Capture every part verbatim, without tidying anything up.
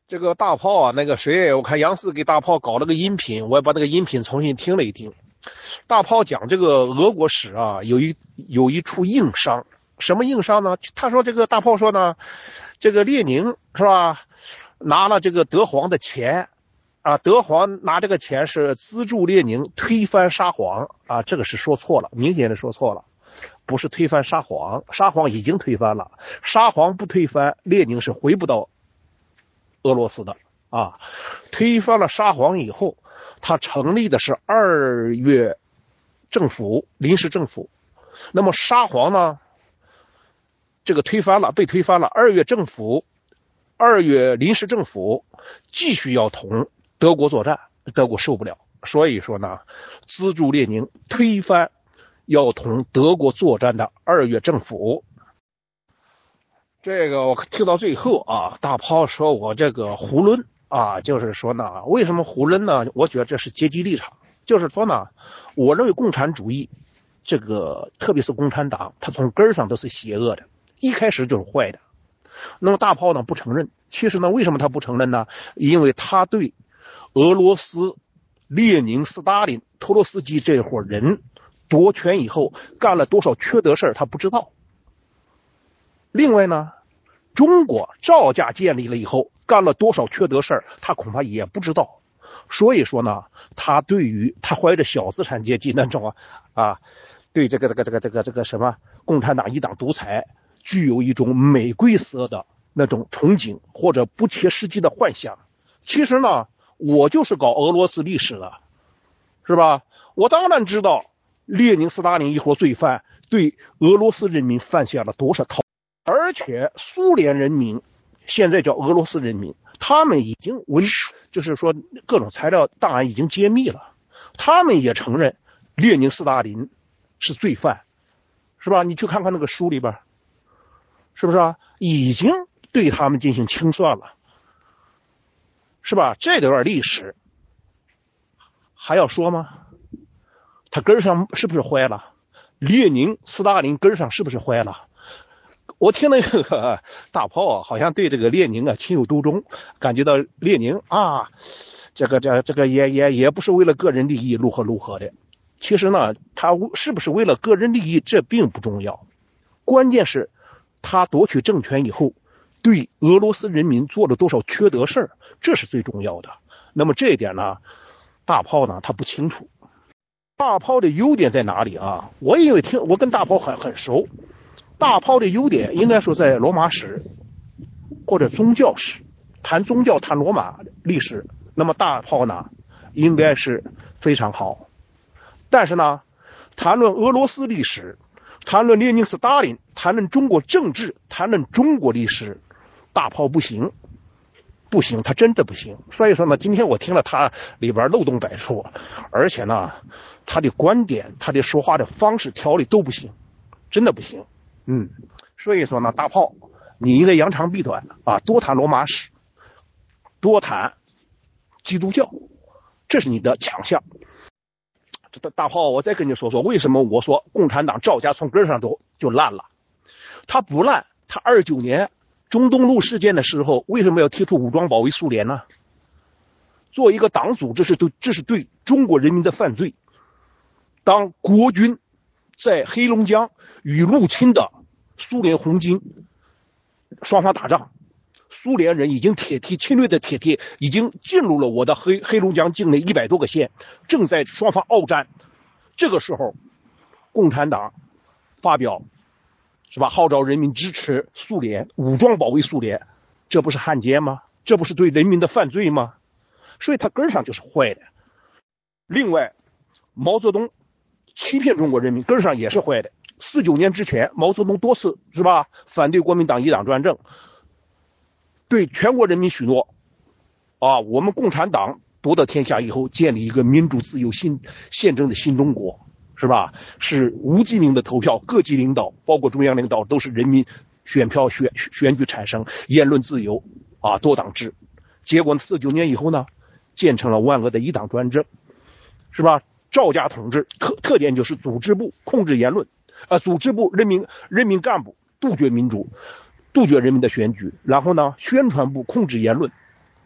这个大炮啊，那个谁，我看央视给大炮搞了个音频，我也把那个音频重新听了一听。大炮讲这个俄国史啊，有一有一处硬伤，什么硬伤呢？他说这个大炮说呢，这个列宁是吧，拿了这个德皇的钱啊，德皇拿这个钱是资助列宁推翻沙皇啊，这个是说错了，明显的说错了。不是推翻沙皇，沙皇已经推翻了，沙皇不推翻，列宁是回不到俄罗斯的啊。推翻了沙皇以后，他成立的是二月政府，临时政府。那么沙皇呢，这个推翻了，被推翻了，二月政府，二月临时政府继续要同德国作战，德国受不了，所以说呢，资助列宁推翻要同德国作战的二月政府。这个我听到最后啊，大炮说我这个胡抡啊，就是说呢，为什么胡抡呢？我觉得这是阶级立场，就是说呢，我认为共产主义这个特别是共产党，它从根上都是邪恶的，一开始就是坏的。那么大炮呢不承认，其实呢为什么他不承认呢？因为他对俄罗斯列宁、斯大林、托洛斯基这伙人夺权以后干了多少缺德事儿他不知道。另外呢，中国赵家建立了以后干了多少缺德事儿他恐怕也不知道。所以说呢，他对于他怀着小资产阶级那种啊，对这个这个这个这个这个什么共产党一党独裁具有一种玫瑰色的那种憧憬或者不切实际的幻想。其实呢，我就是搞俄罗斯历史的，是吧？我当然知道列宁、斯大林一伙罪犯对俄罗斯人民犯下了多少滔，而且苏联人民现在叫俄罗斯人民，他们已经文就是说各种材料档案已经揭秘了，他们也承认列宁、斯大林是罪犯，是吧？你去看看那个书里边，是不是啊？已经对他们进行清算了，是吧？这段历史还要说吗？他根上是不是坏了？列宁、斯大林根上是不是坏了？我听那个大炮啊，好像对这个列宁啊情有独钟，感觉到列宁啊，这个这这个也也也不是为了个人利益如何如何的。其实呢，他是不是为了个人利益这并不重要，关键是他夺取政权以后对俄罗斯人民做了多少缺德事儿，这是最重要的。那么这一点呢，大炮呢他不清楚。大炮的优点在哪里啊？我因为听我跟大炮很很熟，大炮的优点应该说在罗马史或者宗教史，谈宗教谈罗马历史，那么大炮呢应该是非常好。但是呢，谈论俄罗斯历史，谈论列宁斯大林，谈论中国政治，谈论中国历史，大炮不行不行，他真的不行。所以说呢，今天我听了他里边漏洞百出，而且呢他的观点他的说话的方式条理都不行，真的不行。嗯，所以说呢，大炮你应该扬长避短啊，多谈罗马史，多谈基督教，这是你的强项。这大炮，我再跟你说说为什么我说共产党赵家从根上都就烂了。他不烂，他二九年中东路事件的时候为什么要提出武装保卫苏联呢？做一个党组织是对，这是对中国人民的犯罪。当国军在黑龙江与入侵的苏联红军双方打仗，苏联人已经铁蹄侵略的铁蹄已经进入了我的黑黑龙江境内一百多个县，正在双方鏖战。这个时候共产党发表是吧，号召人民支持苏联，武装保卫苏联，这不是汉奸吗？这不是对人民的犯罪吗？所以他根上就是坏的。另外毛泽东欺骗中国人民，根上也是坏的。四九年之前毛泽东多次是吧反对国民党一党专政，对全国人民许诺啊，我们共产党夺得天下以后建立一个民主自由新宪政的新中国，是吧？是无记名的投票，各级领导包括中央领导都是人民选票选选举产生，言论自由啊，多党制。结果四九年以后呢，建成了万恶的一党专政，是吧？赵家统治特特点就是组织部控制言论，呃，组织部人民人民干部杜绝民主，杜绝人民的选举，然后呢，宣传部控制言论，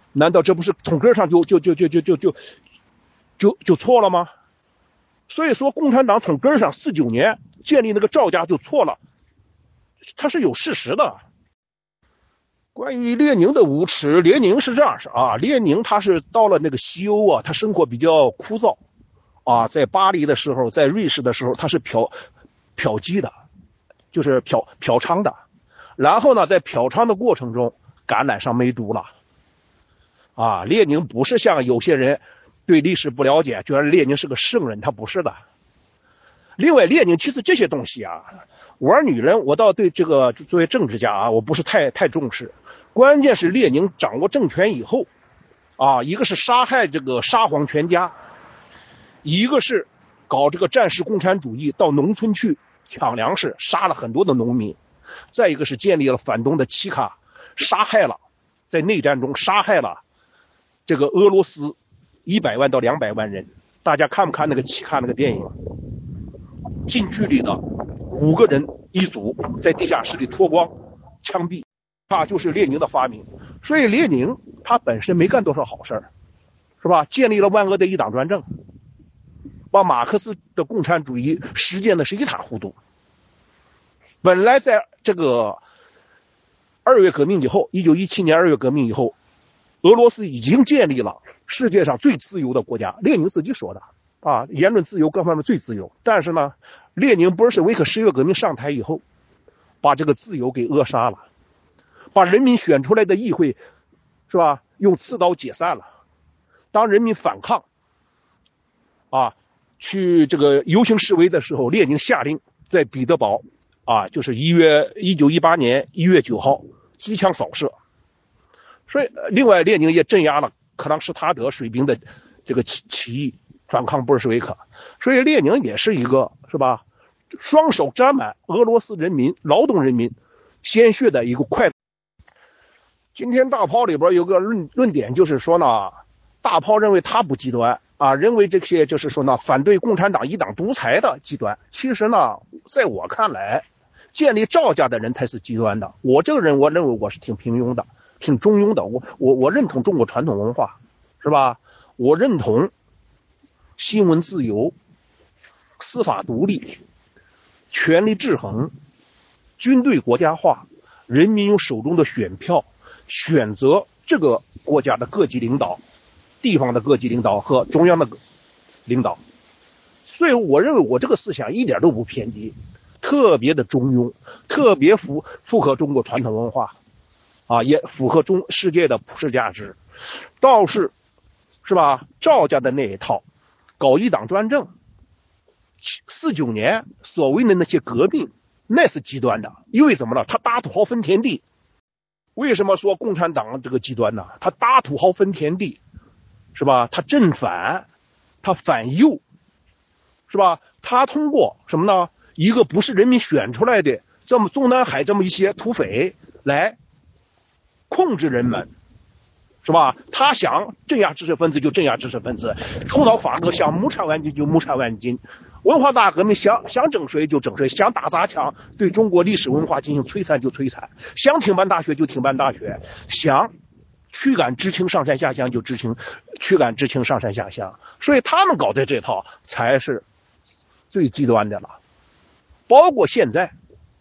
难道这不是从根上就就就就就就就就就错了吗？所以说，共产党从根上四九年建立那个赵家就错了，它是有事实的。关于列宁的无耻，列宁是这样式啊，列宁他是到了那个西欧啊，他生活比较枯燥啊，在巴黎的时候，在瑞士的时候，他是嫖嫖妓的，就是嫖嫖娼的。然后呢，在嫖娼的过程中感染上梅毒了。啊，列宁不是像有些人对历史不了解，觉得列宁是个圣人，他不是的。另外，列宁其实这些东西啊，玩女人，我倒对这个作为政治家啊，我不是太太重视。关键是列宁掌握政权以后，啊，一个是杀害这个沙皇全家，一个是搞这个战时共产主义，到农村去抢粮食，杀了很多的农民；再一个是建立了反动的契卡，杀害了在内战中杀害了这个俄罗斯一百万到两百万人。大家看不看那个契卡那个电影？近距离的五个人一组在地下室里脱光枪毙，他就是列宁的发明。所以列宁他本身没干多少好事儿，是吧？建立了万恶的一党专政，把马克思的共产主义实践的是一塌糊涂。本来在这个二月革命以后，一九一七年二月革命以后，俄罗斯已经建立了世界上最自由的国家，列宁自己说的啊，言论自由各方面最自由。但是呢，列宁布尔什维克十月革命上台以后，把这个自由给扼杀了，把人民选出来的议会，是吧，用刺刀解散了。当人民反抗啊，去这个游行示威的时候，列宁下令在彼得堡啊，就是一月一九一八年一月九号机枪扫射。所以，另外列宁也镇压了克朗施塔德水兵的这个起起义，反抗布尔什维克。所以列宁也是一个，是吧，双手沾满俄罗斯人民劳动人民鲜血的一个快。今天大炮里边有个论论点，就是说呢，大炮认为他不极端啊，认为这些就是说呢，反对共产党一党独裁的极端。其实呢，在我看来，建立赵家的人才是极端的。我这个人，我认为我是挺平庸的，挺中庸的。我我我认同中国传统文化，是吧？我认同新闻自由、司法独立、权力制衡、军队国家化，人民用手中的选票选择这个国家的各级领导、地方的各级领导和中央的领导。所以我认为我这个思想一点都不偏激，特别的中庸，特别符符合中国传统文化啊，也符合中世界的普世价值。倒是是吧，赵家的那一套搞一党专政，四九年所谓的那些革命，那是极端的。因为什么呢？他打土豪分田地。为什么说共产党这个极端呢？他打土豪分田地，是吧？他正反，他反右，是吧？他通过什么呢？一个不是人民选出来的这么中南海这么一些土匪来控制人们，是吧？他想镇压知识分子就镇压知识分子，头脑法革想谋产万金就谋产万金，文化大革命想想整谁就整谁，想打砸抢对中国历史文化进行摧残就摧残，想停办大学就停办大学，想驱赶知青上山下乡就知青驱赶知青上山下乡。所以他们搞的这套才是最极端的了。包括现在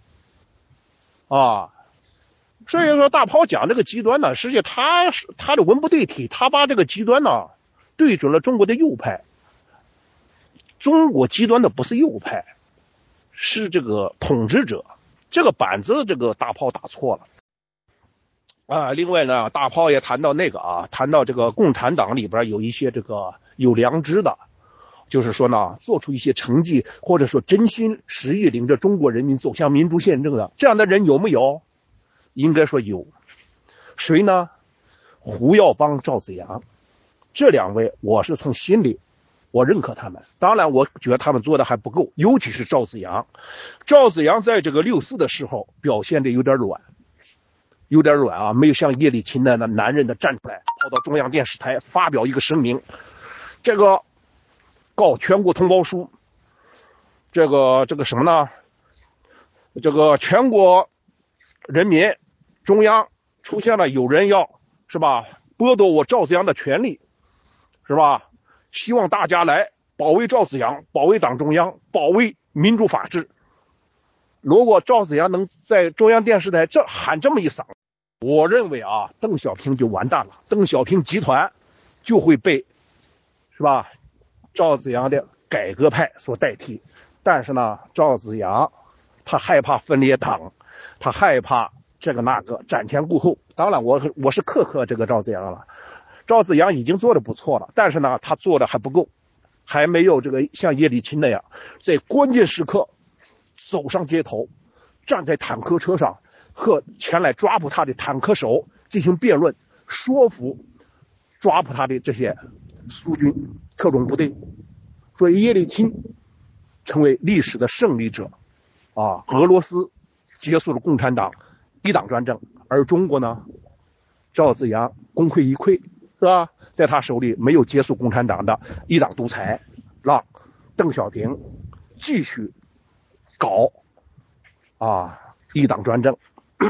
啊，所以说大炮讲这个极端呢，实际他他的文不对题，他把这个极端呢对准了中国的右派。中国极端的不是右派，是这个统治者。这个板子这个大炮打错了啊。另外呢，大炮也谈到那个啊，谈到这个共产党里边有一些这个有良知的，就是说呢，做出一些成绩，或者说真心实意领着中国人民走向民主宪政的这样的人有没有？应该说有。谁呢？胡耀邦、赵紫阳这两位，我是从心里我认可他们。当然我觉得他们做的还不够，尤其是赵紫阳。赵紫阳在这个六四的时候表现的有点软，有点软啊，没有像叶利钦的那男人的站出来，跑到中央电视台发表一个声明，这个告全国同胞书，这个这个什么呢？这个全国人民中央出现了有人要是吧剥夺我赵紫阳的权利，是吧？希望大家来保卫赵紫阳，保卫党中央，保卫民主法治。如果赵紫阳能在中央电视台这喊这么一嗓，我认为啊，邓小平就完蛋了，邓小平集团就会被，是吧？赵紫阳的改革派所代替。但是呢，赵紫阳他害怕分裂党，他害怕这个那个，瞻前顾后。当然我我是克克这个赵紫阳了，赵紫阳已经做的不错了，但是呢他做的还不够，还没有这个像叶利钦那样在关键时刻走上街头，站在坦克车上和前来抓捕他的坦克手进行辩论，说服抓捕他的这些苏军特种部队。所以叶利钦成为历史的胜利者啊，俄罗斯结束了共产党一党专政，而中国呢，赵紫阳功亏一篑，是吧？在他手里没有结束共产党的一党独裁，让邓小平继续搞啊一党专政。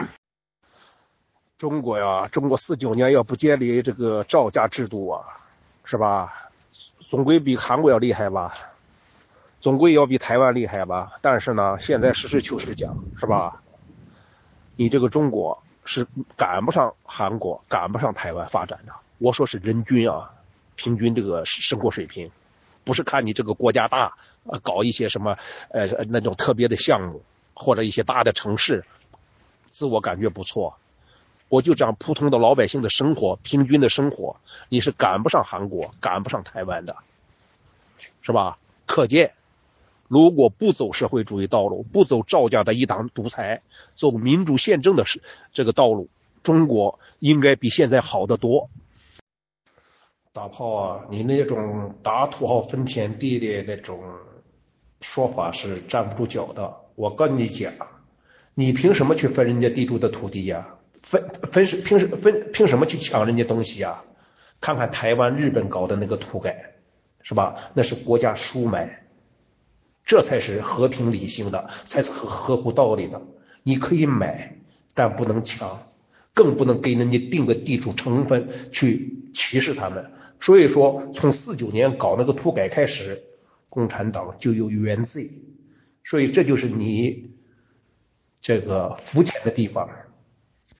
中国呀，中国四九年要不建立这个赵家制度啊，是吧？总归比韩国要厉害吧，总归要比台湾厉害吧。但是呢，现在实事求是讲，是吧？你这个中国是赶不上韩国，赶不上台湾发展的。我说是人均啊，平均这个生活水平，不是看你这个国家大，呃，搞一些什么呃那种特别的项目或者一些大的城市，自我感觉不错。我就讲普通的老百姓的生活，平均的生活，你是赶不上韩国，赶不上台湾的，是吧？可见，如果不走社会主义道路，不走赵家的一党独裁，走民主宪政的这个道路，中国应该比现在好得多。大炮啊，你那种打土豪分田地的那种说法是站不住脚的。我跟你讲，你凭什么去分人家地主的土地呀？分分是凭分凭什么去抢人家东西啊？看看台湾、日本搞的那个土改，是吧？那是国家输买，这才是和平理性的，才是合合乎道理的。你可以买，但不能抢，更不能给人家定个地主成分去歧视他们。所以说，从四九年搞那个土改开始，共产党就有原罪。所以这就是你这个肤浅的地方。